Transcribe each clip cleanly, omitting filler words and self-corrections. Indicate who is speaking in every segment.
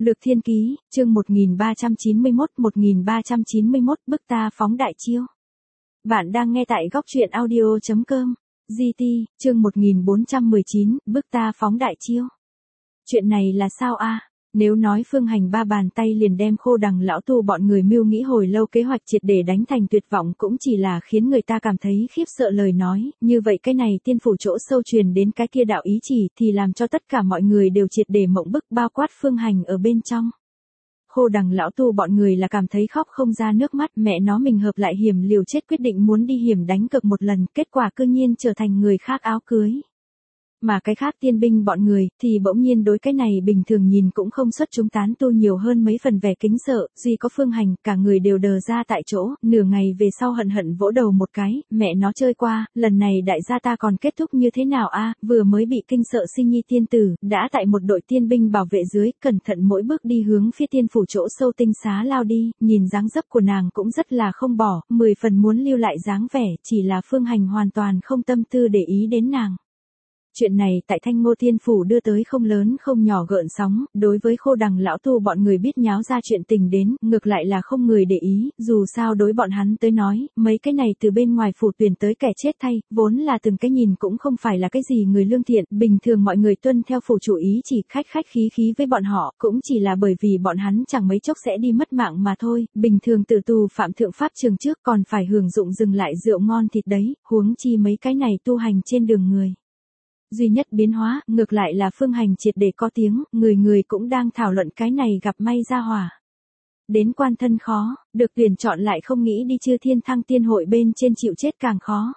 Speaker 1: Lược Thiên Ký, chương 1391, bức ta phóng đại chiêu. Bạn đang nghe tại góc truyện audio.com. GT, chương 1419, bức ta phóng đại chiêu. Chuyện này là sao a? Nếu nói Phương Hành ba bàn tay liền đem Khô Đằng lão tu bọn người mưu nghĩ hồi lâu kế hoạch triệt để đánh thành tuyệt vọng cũng chỉ là khiến người ta cảm thấy khiếp sợ lời nói, như vậy cái này tiên phủ chỗ sâu truyền đến cái kia đạo ý chỉ thì làm cho tất cả mọi người đều triệt để mộng bức bao quát Phương Hành ở bên trong. Khô Đằng lão tu bọn người là cảm thấy khóc không ra nước mắt, mẹ nó mình hợp lại hiểm liều chết quyết định muốn đi hiểm đánh cược một lần, kết quả cư nhiên trở thành người khác áo cưới. Mà cái khác tiên binh bọn người thì bỗng nhiên đối cái này bình thường nhìn cũng không xuất chúng tán tu nhiều hơn mấy phần vẻ kính sợ, duy có Phương Hành cả người đều đờ ra tại chỗ, nửa ngày về sau hận hận vỗ đầu một cái, mẹ nó chơi qua, lần này đại gia ta còn kết thúc như thế nào a? Vừa mới bị kinh sợ Sinh Nhi tiên tử, đã tại một đội tiên binh bảo vệ dưới, cẩn thận mỗi bước đi hướng phía tiên phủ chỗ sâu tinh xá lao đi, nhìn dáng dấp của nàng cũng rất là không bỏ, 10 phần muốn lưu lại dáng vẻ, chỉ là Phương Hành hoàn toàn không tâm tư để ý đến nàng. Chuyện này tại Thanh Ngô Tiên Phủ đưa tới không lớn không nhỏ gợn sóng, đối với Khô Đằng lão tu bọn người biết nháo ra chuyện tình đến, ngược lại là không người để ý, dù sao đối bọn hắn tới nói, mấy cái này từ bên ngoài phủ tuyển tới kẻ chết thay, vốn là từng cái nhìn cũng không phải là cái gì người lương thiện, bình thường mọi người tuân theo phủ chủ ý chỉ khách khí với bọn họ, cũng chỉ là bởi vì bọn hắn chẳng mấy chốc sẽ đi mất mạng mà thôi, bình thường tử tù phạm thượng pháp trường trước còn phải hưởng dụng dừng lại rượu ngon thịt đấy, huống chi mấy cái này tu hành trên đường người. Duy nhất biến hóa, ngược lại là Phương Hành triệt để có tiếng, người cũng đang thảo luận cái này gặp may ra hỏa. Đến quan thân khó, được tuyển chọn lại không nghĩ đi Chư Thiên Thăng Tiên hội bên trên chịu chết càng khó.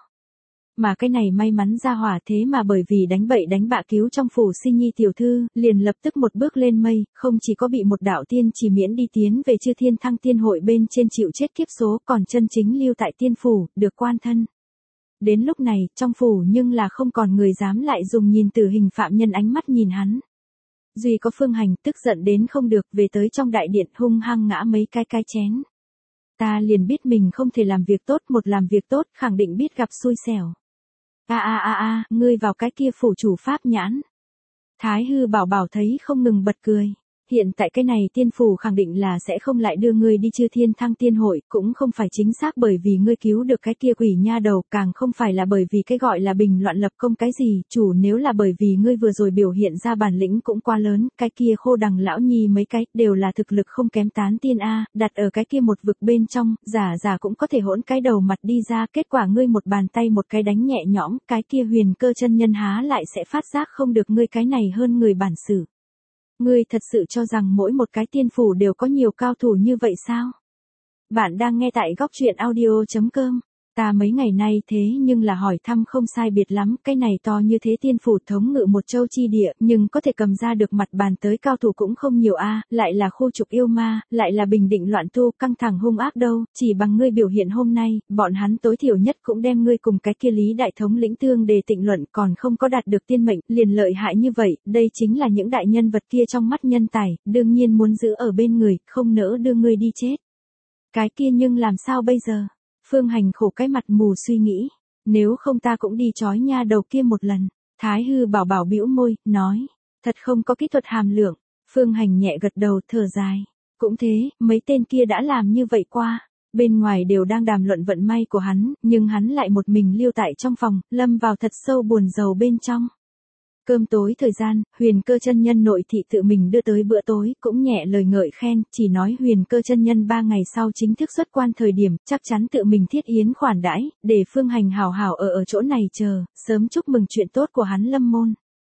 Speaker 1: Mà cái này may mắn ra hỏa thế mà bởi vì đánh bậy đánh bạ cứu trong phủ Sinh Nhi tiểu thư, liền lập tức một bước lên mây, không chỉ có bị một đạo tiên chỉ miễn đi tiến về Chư Thiên Thăng Tiên hội bên trên chịu chết kiếp số, còn chân chính lưu tại tiên phủ, được quan thân. Đến lúc này, trong phủ nhưng là không còn người dám lại dùng nhìn tử hình phạm nhân ánh mắt nhìn hắn. Duy có Phương Hành tức giận đến không được, về tới trong đại điện hung hăng ngã mấy cái chén. Ta liền biết mình không thể làm việc tốt, một làm việc tốt khẳng định biết gặp xui xẻo. Ngươi vào cái kia phủ chủ pháp nhãn. Thái hư bảo bảo thấy không ngừng bật cười. Hiện tại cái này tiên phủ khẳng định là sẽ không lại đưa ngươi đi Chư Thiên Thăng Tiên hội, cũng không phải chính xác bởi vì ngươi cứu được cái kia quỷ nha đầu, càng không phải là bởi vì cái gọi là bình loạn lập công cái gì, chủ nếu là bởi vì ngươi vừa rồi biểu hiện ra bản lĩnh cũng quá lớn, cái kia Khô Đằng lão nhi mấy cái, đều là thực lực không kém tán tiên a, đặt ở cái kia một vực bên trong, giả cũng có thể hỗn cái đầu mặt đi ra, kết quả ngươi một bàn tay một cái đánh nhẹ nhõm, cái kia Huyền Cơ chân nhân há lại sẽ phát giác không được ngươi cái này hơn người bản sự. Ngươi thật sự cho rằng mỗi một cái tiên phủ đều có nhiều cao thủ như vậy sao? Bạn đang nghe tại góc truyện audio.com. Ta mấy ngày nay thế nhưng là hỏi thăm không sai biệt lắm, cái này to như thế tiên phủ thống ngự một châu chi địa, nhưng có thể cầm ra được mặt bàn tới cao thủ cũng không nhiều a, lại là khu trục yêu ma, lại là bình định loạn tu, căng thẳng hung ác đâu, chỉ bằng ngươi biểu hiện hôm nay, bọn hắn tối thiểu nhất cũng đem ngươi cùng cái kia Lý đại thống lĩnh tương đề tịnh luận, còn không có đạt được tiên mệnh, liền lợi hại như vậy, đây chính là những đại nhân vật kia trong mắt nhân tài, đương nhiên muốn giữ ở bên người, không nỡ đưa ngươi đi chết. Cái kia nhưng làm sao bây giờ? Phương Hành khổ cái mặt mù suy nghĩ, nếu không ta cũng đi trói nha đầu kia một lần. Thái hư bảo bảo bĩu môi, nói, thật không có kỹ thuật hàm lượng. Phương Hành nhẹ gật đầu thở dài, cũng thế, mấy tên kia đã làm như vậy qua. Bên ngoài đều đang đàm luận vận may của hắn, nhưng hắn lại một mình lưu tại trong phòng, lâm vào thật sâu buồn rầu bên trong. Cơm tối thời gian, Huyền Cơ chân nhân nội thị tự mình đưa tới bữa tối, cũng nhẹ lời ngợi khen, chỉ nói Huyền Cơ chân nhân 3 ngày sau chính thức xuất quan thời điểm, chắc chắn tự mình thiết yến khoản đãi, để Phương Hành hào hào ở chỗ này chờ, sớm chúc mừng chuyện tốt của hắn lâm môn.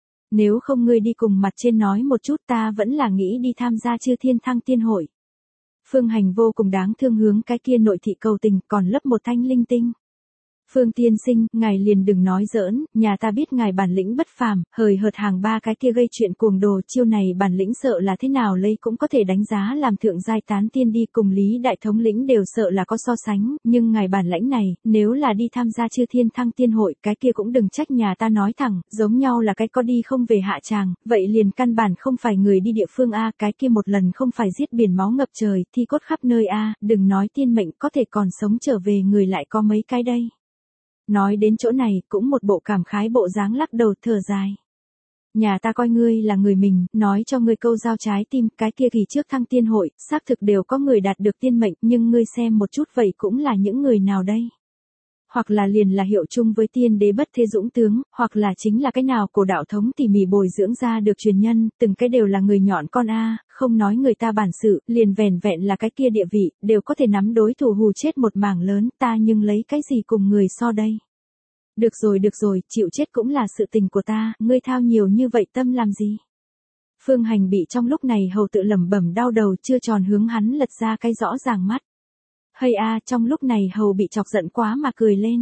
Speaker 1: Nếu không ngươi đi cùng mặt trên nói một chút, ta vẫn là nghĩ đi tham gia Chư Thiên Thăng Tiên hội. Phương Hành vô cùng đáng thương hướng cái kia nội thị cầu tình, còn lấp một thanh linh tinh. Phương tiên sinh, ngài liền đừng nói giỡn, nhà ta biết ngài bản lĩnh bất phàm, hời hợt hàng 3 cái kia gây chuyện cuồng đồ, chiêu này bản lĩnh sợ là thế nào lấy cũng có thể đánh giá làm thượng giai tán tiên đi, cùng Lý đại thống lĩnh đều sợ là có so sánh, nhưng ngài bản lãnh này, nếu là đi tham gia Chư Thiên Thăng Tiên hội, cái kia cũng đừng trách nhà ta nói thẳng, giống nhau là cái có đi không về hạ tràng, vậy liền căn bản không phải người đi địa phương a, cái kia một lần không phải giết biển máu ngập trời, thi cốt khắp nơi a, đừng nói tiên mệnh có thể còn sống trở về người lại có mấy cái đây. Nói đến chỗ này, cũng một bộ cảm khái bộ dáng lắc đầu thở dài. Nhà ta coi ngươi là người mình, nói cho ngươi câu giao trái tim, cái kia kỳ trước thăng tiên hội, xác thực đều có người đạt được tiên mệnh, nhưng ngươi xem một chút vậy cũng là những người nào đây? Hoặc là liền là hiệu chung với tiên đế bất thế dũng tướng, hoặc là chính là cái nào cổ đạo thống tỉ mỉ bồi dưỡng ra được truyền nhân, từng cái đều là người nhọn con a, không nói người ta bản sự, liền vẻn vẹn là cái kia địa vị, đều có thể nắm đối thủ hù chết một mảng lớn, ta nhưng lấy cái gì cùng người so đây? Được rồi, chịu chết cũng là sự tình của ta, ngươi thao nhiều như vậy tâm làm gì? Phương Hành bị trong lúc này hầu tự lẩm bẩm đau đầu chưa tròn hướng hắn lật ra cái rõ ràng mắt. Hay a, trong lúc này hầu bị chọc giận quá mà cười lên.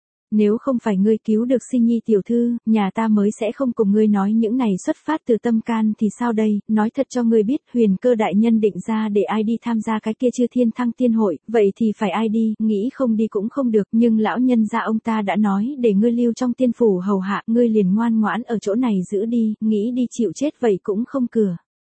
Speaker 1: Nếu không phải ngươi cứu được Sinh Nhi tiểu thư, nhà ta mới sẽ không cùng ngươi nói những này xuất phát từ tâm can thì sao đây, nói thật cho ngươi biết Huyền Cơ đại nhân định ra để ai đi tham gia cái kia Chư Thiên Thăng Tiên hội, vậy thì phải ai đi, nghĩ không đi cũng không được, nhưng lão nhân gia ông ta đã nói để ngươi lưu trong tiên phủ hầu hạ, ngươi liền ngoan ngoãn ở chỗ này giữ đi, nghĩ đi chịu chết vậy cũng không cửa.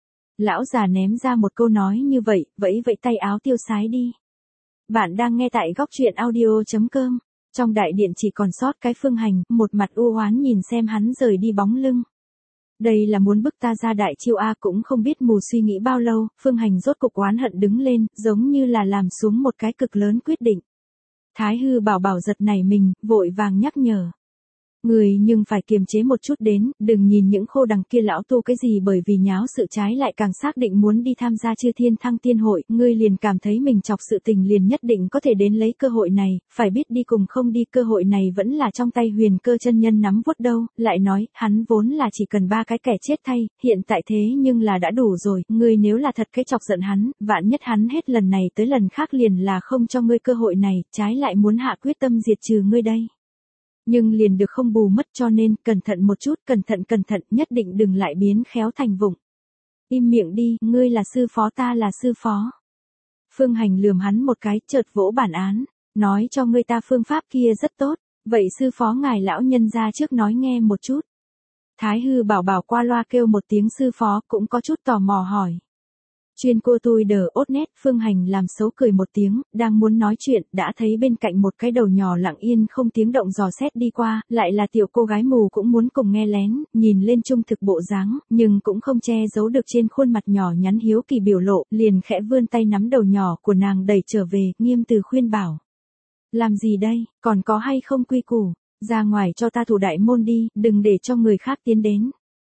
Speaker 1: Lão già ném ra một câu nói như vậy, vẫy tay áo tiêu sái đi. Bạn đang nghe tại góc truyện audio.com. Trong đại điện chỉ còn sót cái Phương Hành, một mặt u oán nhìn xem hắn rời đi bóng lưng. Đây là muốn bức ta ra đại chiêu a, cũng không biết mù suy nghĩ bao lâu, Phương Hành rốt cục oán hận đứng lên, giống như là làm xuống một cái cực lớn quyết định. Thái Hư Bảo Bảo giật nảy mình, vội vàng nhắc nhở. Người nhưng phải kiềm chế một chút đến, đừng nhìn những khô đằng kia lão tu cái gì bởi vì nháo sự trái lại càng xác định muốn đi tham gia Chư Thiên Thăng Tiên hội, ngươi liền cảm thấy mình chọc sự tình liền nhất định có thể đến lấy cơ hội này, phải biết đi cùng không đi cơ hội này vẫn là trong tay Huyền Cơ chân nhân nắm vuốt đâu, lại nói, hắn vốn là chỉ cần 3 cái kẻ chết thay, hiện tại thế nhưng là đã đủ rồi, ngươi nếu là thật cái chọc giận hắn, vạn nhất hắn hết lần này tới lần khác liền là không cho ngươi cơ hội này, trái lại muốn hạ quyết tâm diệt trừ ngươi đây. Nhưng liền được không bù mất cho nên, cẩn thận một chút, cẩn thận, nhất định đừng lại biến khéo thành vụng. Im miệng đi, ngươi là sư phó ta là sư phó. Phương Hành lườm hắn một cái, chợt vỗ bản án, nói cho ngươi ta phương pháp kia rất tốt, vậy sư phó ngài lão nhân ra trước nói nghe một chút. Thái Hư Bảo Bảo qua loa kêu một tiếng sư phó cũng có chút tò mò hỏi. Chuyên cô tôi đờ ốt nét, Phương Hành làm xấu cười một tiếng, đang muốn nói chuyện, đã thấy bên cạnh một cái đầu nhỏ lặng yên không tiếng động dò xét đi qua, lại là tiểu cô gái mù cũng muốn cùng nghe lén, nhìn lên trung thực bộ dáng, nhưng cũng không che giấu được trên khuôn mặt nhỏ nhắn hiếu kỳ biểu lộ, liền khẽ vươn tay nắm đầu nhỏ của nàng đẩy trở về, nghiêm từ khuyên bảo. Làm gì đây, còn có hay không quy củ, ra ngoài cho ta thủ đại môn đi, đừng để cho người khác tiến đến.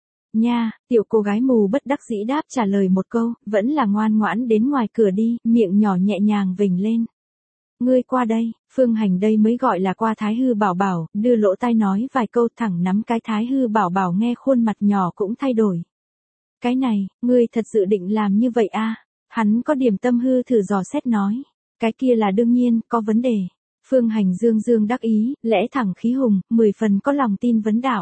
Speaker 1: Nha, tiểu cô gái mù bất đắc dĩ đáp trả lời một câu, vẫn là ngoan ngoãn đến ngoài cửa đi, miệng nhỏ nhẹ nhàng vểnh lên. Ngươi qua đây, Phương Hành đây mới gọi là qua Thái Hư Bảo Bảo, đưa lỗ tai nói vài câu thẳng nắm cái Thái Hư Bảo Bảo nghe khuôn mặt nhỏ cũng thay đổi. Cái này, ngươi thật sự định làm như vậy a? Hắn có điểm tâm hư thử dò xét nói. Cái kia là đương nhiên, có vấn đề. Phương Hành dương đắc ý, lẽ thẳng khí hùng, 10 phần có lòng tin vấn đạo.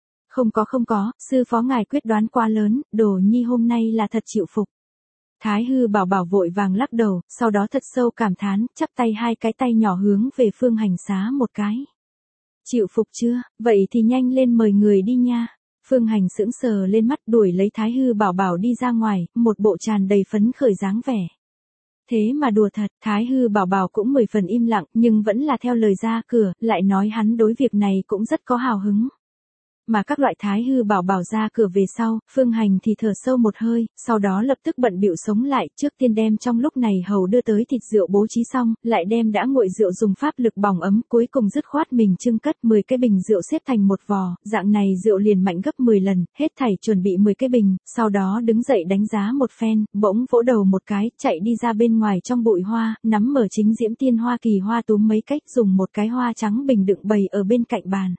Speaker 1: Không có, sư phó ngài quyết đoán quá lớn, Đồ Nhi hôm nay là thật chịu phục. Thái Hư Bảo Bảo vội vàng lắc đầu, sau đó thật sâu cảm thán, chắp tay hai cái tay nhỏ hướng về Phương Hành xá một cái. Chịu phục chưa, vậy thì nhanh lên mời người đi nha. Phương Hành sững sờ lên mắt đuổi lấy Thái Hư Bảo Bảo đi ra ngoài, một bộ tràn đầy phấn khởi dáng vẻ. Thế mà đùa thật, Thái Hư Bảo Bảo cũng 10 phần im lặng, nhưng vẫn là theo lời ra cửa, lại nói hắn đối việc này cũng rất có hào hứng. Mà các loại Thái Hư Bảo Bảo ra cửa về sau, Phương Hành thì thở sâu một hơi, sau đó lập tức bận bịu sống lại, trước tiên đem trong lúc này hầu đưa tới thịt rượu bố trí xong, lại đem đã nguội rượu dùng pháp lực bỏng ấm, cuối cùng dứt khoát mình trưng cất 10 cái bình rượu xếp thành một vò, dạng này rượu liền mạnh gấp 10 lần, hết thảy chuẩn bị 10 cái bình, sau đó đứng dậy đánh giá một phen, bỗng vỗ đầu một cái, chạy đi ra bên ngoài trong bụi hoa, nắm mở chính diễm tiên hoa kỳ hoa túm mấy cách, dùng một cái hoa trắng bình đựng bày ở bên cạnh bàn.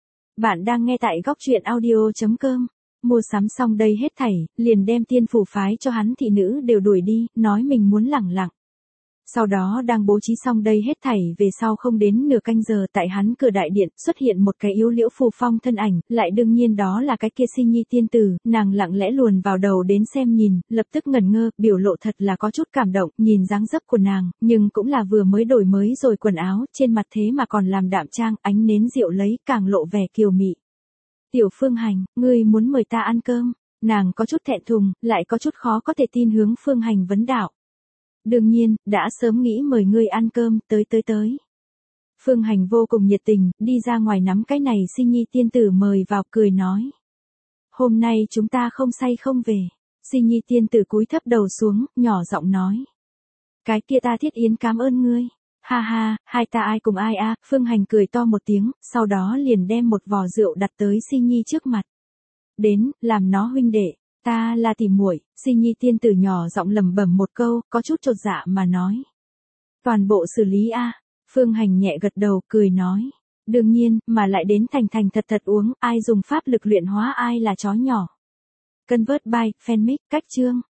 Speaker 1: Bạn đang nghe tại góc truyện audio.com. Mua sắm xong đây hết thảy, liền đem tiên phủ phái cho hắn thị nữ đều đuổi đi, nói mình muốn lẳng lặng. Sau đó đang bố trí xong đây hết thảy về sau không đến nửa canh giờ tại hắn cửa đại điện xuất hiện một cái yếu liễu phù phong thân ảnh, lại đương nhiên đó là cái kia Sinh Nhi tiên tử, nàng lặng lẽ luồn vào đầu đến xem nhìn, lập tức ngẩn ngơ, biểu lộ thật là có chút cảm động, nhìn dáng dấp của nàng, nhưng cũng là vừa mới đổi mới rồi quần áo, trên mặt thế mà còn làm đạm trang, ánh nến rượu lấy, càng lộ vẻ kiều mị. Tiểu Phương Hành, ngươi muốn mời ta ăn cơm, nàng có chút thẹn thùng, lại có chút khó có thể tin hướng Phương Hành vấn đạo. Đương nhiên, đã sớm nghĩ mời ngươi ăn cơm, tới. Phương Hành vô cùng nhiệt tình, đi ra ngoài nắm cái này Sinh Nhi tiên tử mời vào cười nói. Hôm nay chúng ta không say không về. Si Nhi tiên tử cúi thấp đầu xuống, nhỏ giọng nói. Cái kia ta Thiết Yến cảm ơn ngươi. Ha ha, hai ta ai cùng ai a? Phương Hành cười to một tiếng, sau đó liền đem một vò rượu đặt tới Si Nhi trước mặt. Đến, làm nó huynh đệ, ta là tỷ muội. Si Nhi tiên tử nhỏ giọng lẩm bẩm một câu, có chút chột dạ mà nói. Toàn bộ xử lý a. Phương Hành nhẹ gật đầu, cười nói. Đương nhiên, mà lại đến thành thành thật thật uống, ai dùng pháp lực luyện hóa ai là chó nhỏ. Convert by, fanmic, cách chương.